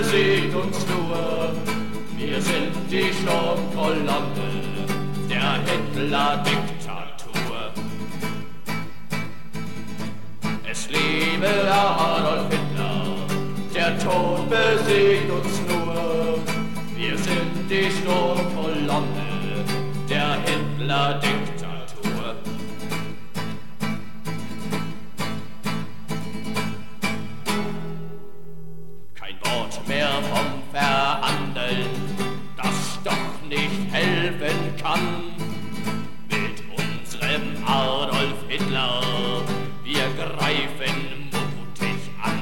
besiegt uns nur. Wir sind die Sturmkolonne der Hitler-Diktatur. Es lebe Adolf Hitler, der Tod besiegt uns nur. Wir sind die Sturmkolonne der Hitler-Diktatur. Kein Wort mehr vom Verhandeln, das doch nicht helfen kann. Mit unserem Adolf Hitler, wir greifen mutig an.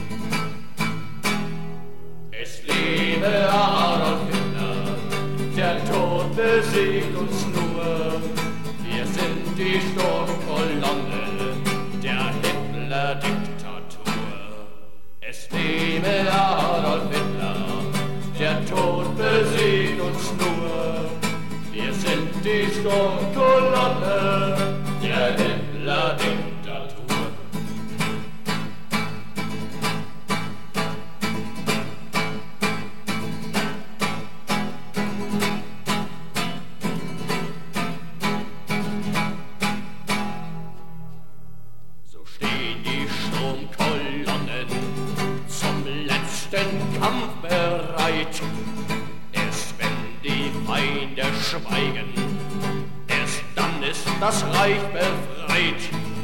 Es lebe Adolf Hitler, der Tod besiegt uns nur. Wir sind die Sturmkolonne der Hitler-Diktatur. Es lebe Adolf Hitler, der Tod besiegt uns nur. Wir sind die Sturmkolonne der Hitler-Diktatur. So stehen die Sturmkolonnen zum letzten Kampf bereit. Erst wenn die Feinde schweigen, erst dann ist das Reich befreit.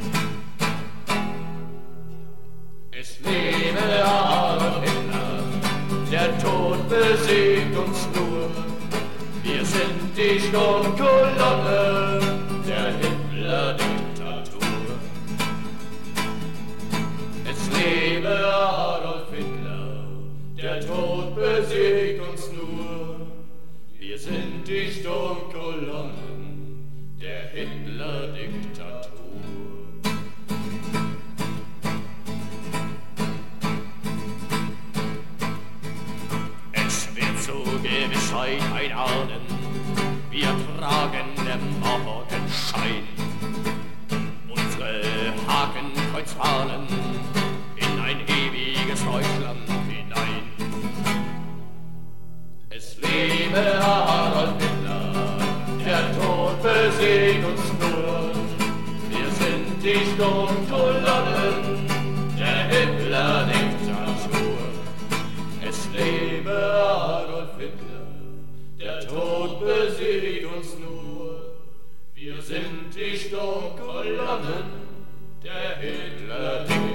Es lebe Adolf Hitler, der Tod besiegt uns nur. Wir sind die Sturmkolonne der Hitler-Diktatur. Es lebe Adolf Hitler, der Tod besiegt uns nur. Wir sind die Sturmkolonnen der Hitler-Diktatur. Es wird zur Gewissheit einahnen, wir tragen den Morgenschein. Unsere Hakenkreuzfahnen in ein ewiges Deutschland hinein. Es lebe Adolf Hitler, der Tod besiegt uns nur. Wir sind die Sturmkolonnen der Hitler-Diktatur. Es lebe Adolf Hitler, der Tod besiegt uns nur. Wir sind die Sturmkolonnen der Hitler-Diktatur.